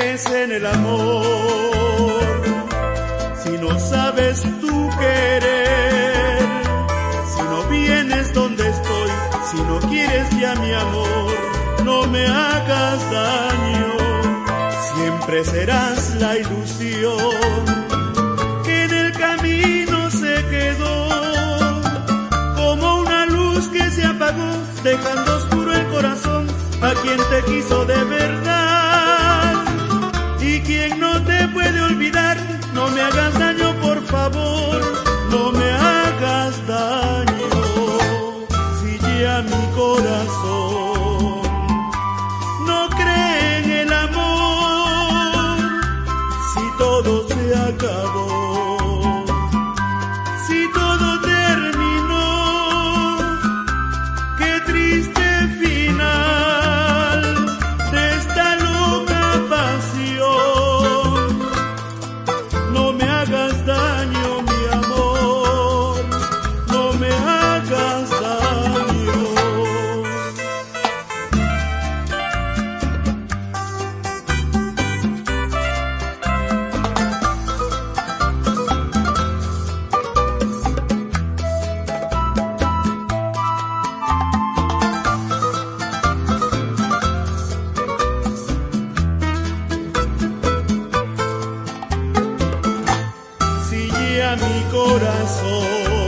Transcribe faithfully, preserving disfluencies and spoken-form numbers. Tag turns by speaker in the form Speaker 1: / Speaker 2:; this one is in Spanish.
Speaker 1: crees en el amor, si no sabes tú querer, si no vienes donde estoy, si no quieres ya mi amor, no me hagas daño, siempre serás la ilusión que en el camino se quedó, como una luz que se apagó, dejando oscuro el corazón a quien te quiso de verdad. Y quien no te puede olvidar, no me hagas daño, por favor, no me hagas daño. Si ya mi corazón no cree en el amor, si todo se acabó, si todo terminó, qué triste final de esta loca pasión. No me hagas daño, mi amor, no me hagas daño. Si ya mi corazón